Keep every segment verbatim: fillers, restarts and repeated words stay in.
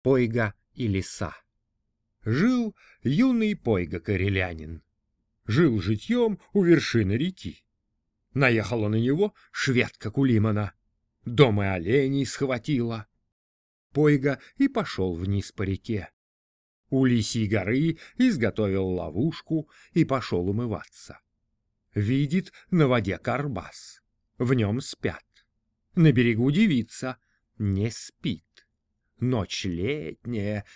Пойга и лиса. Жил юный Пойга-корелянин. Жил житьем у вершины реки. Наехала на него шведка Кулимана. Дом и оленей схватила. Пойга и пошел вниз по реке. У лисьей горы изготовил ловушку и пошел умываться. Видит на воде карбас. В нем спят. На берегу девица не спит. Ночь летняя,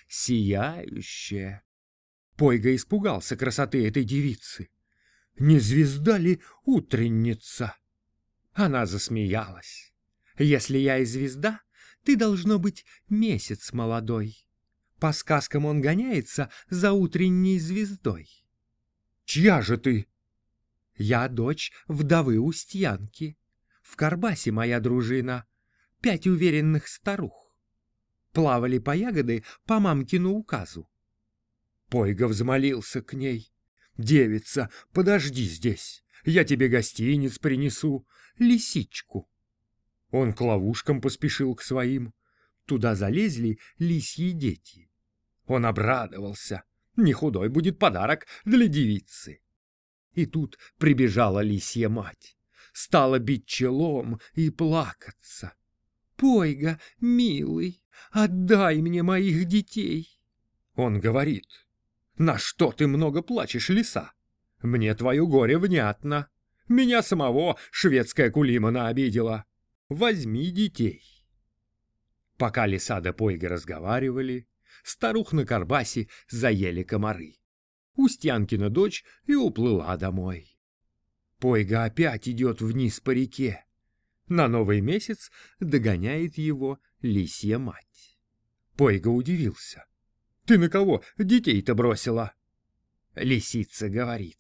сияющая. Пойга испугался красоты этой девицы. Не звезда ли утренница? Она засмеялась. Если я и звезда, ты, должно быть, месяц молодой. По сказкам он гоняется за утренней звездой. Чья же ты? Я дочь вдовы Устьянки. В Карбасе моя дружина, пять уверенных старух. Плавали по ягоды по мамкину указу. Пойга взмолился к ней. «Девица, подожди здесь, я тебе гостиниц принесу, лисичку». Он к ловушкам поспешил к своим. Туда залезли лисьи дети. Он обрадовался. Не худой будет подарок для девицы. И тут прибежала лисья мать. Стала бить челом и плакаться. «Пойга, милый, отдай мне моих детей». Он говорит: «На что ты много плачешь, лиса? Мне твое горе внятно. Меня самого шведская Кулимана обидела. Возьми детей». Пока лиса да Пойга разговаривали, старух на Карбасе заели комары. Устьянкина дочь и уплыла домой. Пойга опять идет вниз по реке. На новый месяц догоняет его лисья мать. Пойга удивился. «Ты на кого детей-то бросила?» Лисица говорит: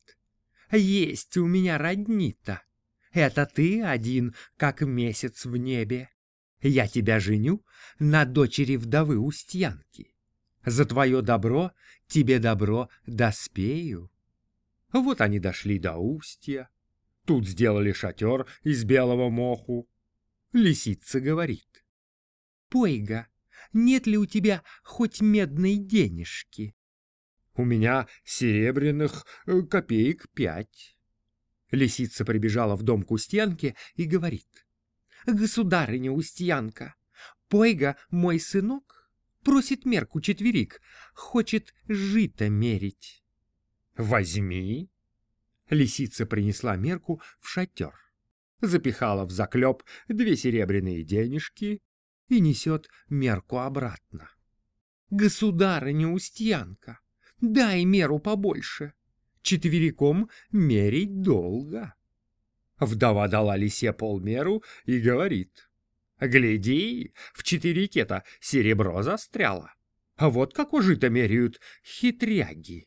«Есть у меня родни-то. Это ты один, как месяц в небе. Я тебя женю на дочери вдовы Устьянки. За твое добро тебе добро доспею». Вот они дошли до устья. Тут сделали шатер из белого моху. Лисица говорит: «Пойга, нет ли у тебя хоть медной денежки?» «У меня серебряных э, копеек пять». Лисица прибежала в дом к Устьянке и говорит: «Государыня Устьянка, Пойга, мой сынок, просит мерку четверик, хочет жито мерить». «Возьми». Лисица принесла мерку в шатер, запихала в заклеп две серебряные денежки и несет мерку обратно. «Государыня Устьянка, дай меру побольше, четвериком мерить долго». Вдова дала лисе полмеру и говорит: «Гляди, в четверике-то серебро застряло, а вот как ужито меряют хитряги».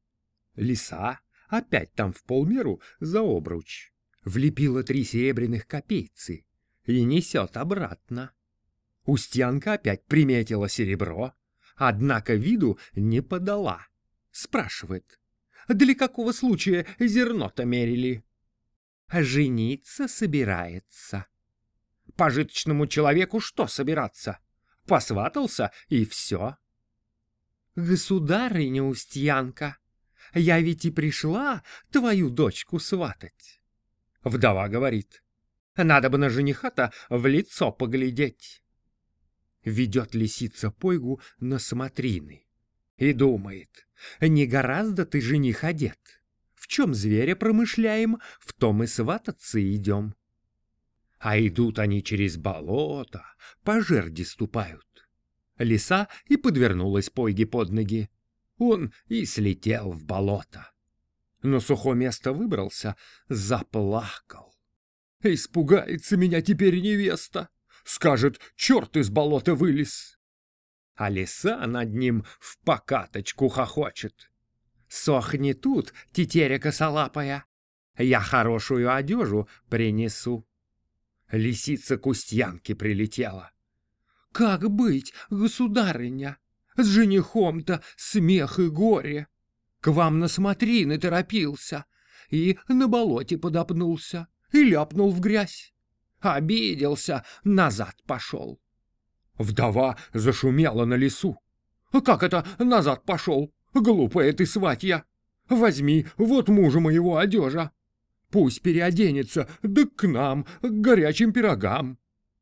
Лиса опять там в полмеру за обруч влепила три серебряных копейцы и несет обратно. Устьянка опять приметила серебро, однако виду не подала. Спрашивает: «Для какого случая зерно-то мерили?» «Жениться собирается». «Пожиточному человеку что собираться? Посватался и все». «Государыня Устьянка, я ведь и пришла твою дочку сватать». Вдова говорит: «Надо бы на жениха-то в лицо поглядеть». Ведет лисица Пойгу на смотрины и думает: «Не гораздо ты, жених, одет. В чем зверя промышляем, в том и свататься идем». А идут они через болото, по жерди ступают. Лиса и подвернулась Пойге под ноги. Он и слетел в болото. На сухое место выбрался, заплакал. «Испугается меня теперь невеста, скажет, черт из болота вылез». А лиса над ним в покаточку хохочет: «Сохни тут, тетеря косолапая, я хорошую одежу принесу». Лисица к Устьянке прилетела: «Как быть, государыня? С женихом-то смех и горе. К вам на смотрины торопился и на болоте подопнулся и ляпнул в грязь. Обиделся, назад пошел». Вдова зашумела на лису. Как это назад пошел? Глупая ты сватья! Возьми, вот мужа моего одежа. Пусть переоденется, да к нам, к горячим пирогам.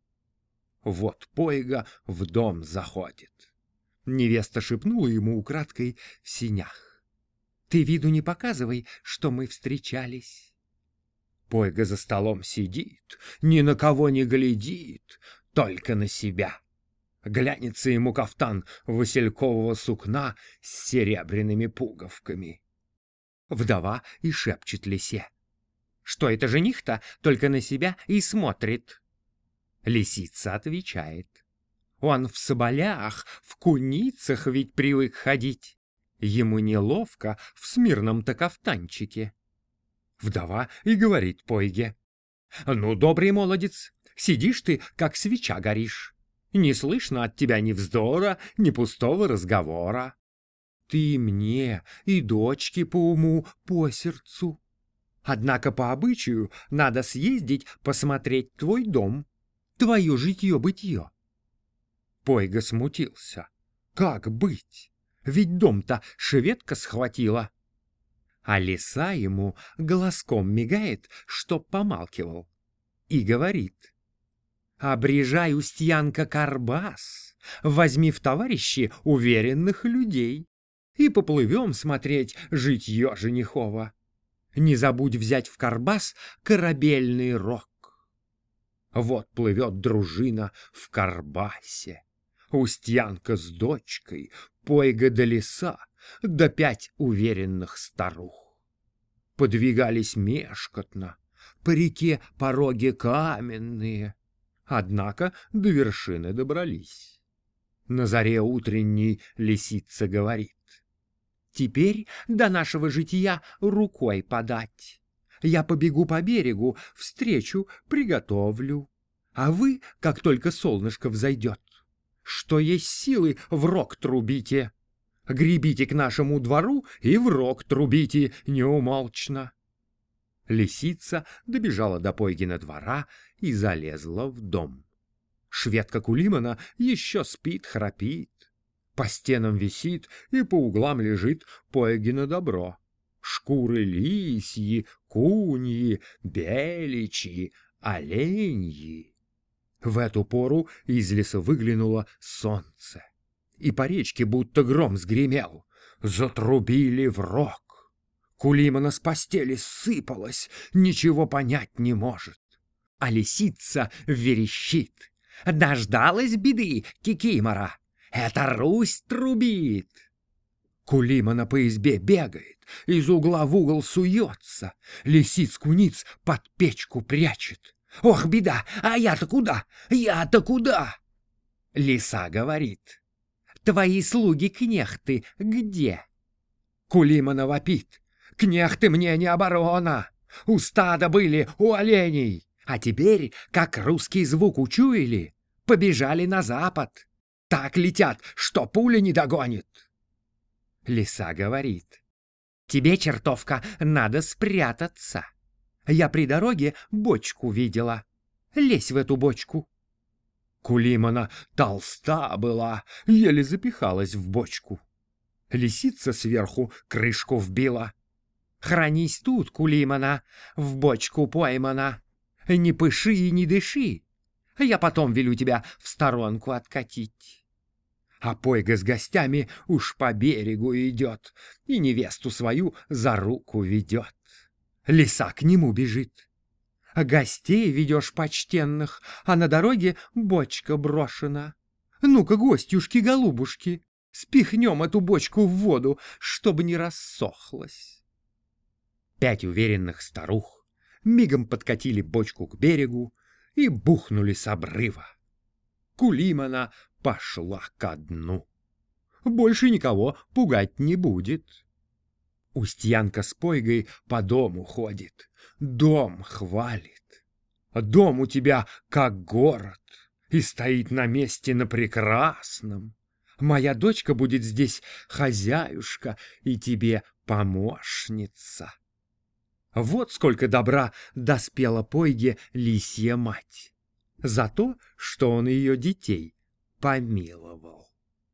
Вот Пойга в дом заходит. Невеста шепнула ему украдкой в синях: «Ты виду не показывай, что мы встречались». Пойга за столом сидит, ни на кого не глядит, только на себя. Глянется ему кафтан василькового сукна с серебряными пуговками. Вдова и шепчет лисе: «Что это жених-то только на себя и смотрит?» Лисица отвечает: «Он в соболях, в куницах ведь привык ходить. Ему неловко в смирном-то кафтанчике». Вдова и говорит Пойге: «Ну, добрый молодец, сидишь ты, как свеча горишь. Не слышно от тебя ни вздора, ни пустого разговора. Ты мне и дочке по уму, по сердцу. Однако по обычаю надо съездить посмотреть твой дом, твое житье-бытье». Пойга смутился. Как быть? Ведь дом-то шведка схватила. А лиса ему глазком мигает, чтоб помалкивал, и говорит: «Обрежай, Устьянка, карбас, возьми в товарищи уверенных людей и поплывем смотреть житье женихова. Не забудь взять в карбас корабельный рог». Вот плывет дружина в карбасе. Устьянка с дочкой, Пойга да лиса, да пять уверенных старух. Подвигались мешкотно, по реке пороги каменные, однако до вершины добрались. На заре утренней лисица говорит: «Теперь до нашего жития рукой подать. Я побегу по берегу, встречу приготовлю. А вы, как только солнышко взойдет, что есть силы, в рог трубите. Гребите к нашему двору и в рог трубите неумолчно». Лисица добежала до Пойгина двора и залезла в дом. Шведка Кулимана еще спит, храпит. По стенам висит и по углам лежит Пойгино добро. Шкуры лисьи, куньи, беличьи, оленьи. В эту пору из леса выглянуло солнце, и по речке будто гром сгремел. Затрубили в рог. Кулимана с постели сыпалась, ничего понять не может. А лисица верещит: «Дождалась беды, кикимора! Это Русь трубит!» Кулимана по избе бегает, из угла в угол суется, лисиц-куниц под печку прячет. «Ох, беда! А я-то куда? Я-то куда?» Лиса говорит: «Твои слуги-кнехты где?» Кулимана вопит: «Кнехты мне не оборона! У стада были, у оленей, а теперь, как русский звук учуяли, побежали на запад. Так летят, что пуля не догонит». Лиса говорит: «Тебе, чертовка, надо спрятаться. Я при дороге бочку видела. Лезь в эту бочку». Кулимана толста была, еле запихалась в бочку. Лисица сверху крышку вбила. «Хранись тут, Кулимана, в бочку поймана. Не пыши и не дыши. Я потом велю тебя в сторонку откатить». А Пойга с гостями уж по берегу идет и невесту свою за руку ведет. Лиса к нему бежит: «Гостей ведешь почтенных, а на дороге бочка брошена. Ну-ка, гостюшки-голубушки, спихнем эту бочку в воду, чтобы не рассохлась». Пять уверенных старух мигом подкатили бочку к берегу и бухнули с обрыва. Кулимана пошла ко дну. Больше никого пугать не будет. Устьянка с Пойгой по дому ходит, дом хвалит. Дом у тебя как город и стоит на месте на прекрасном. Моя дочка будет здесь хозяюшка и тебе помощница. Вот сколько добра доспела Пойге лисья мать за то, что он ее детей помиловал.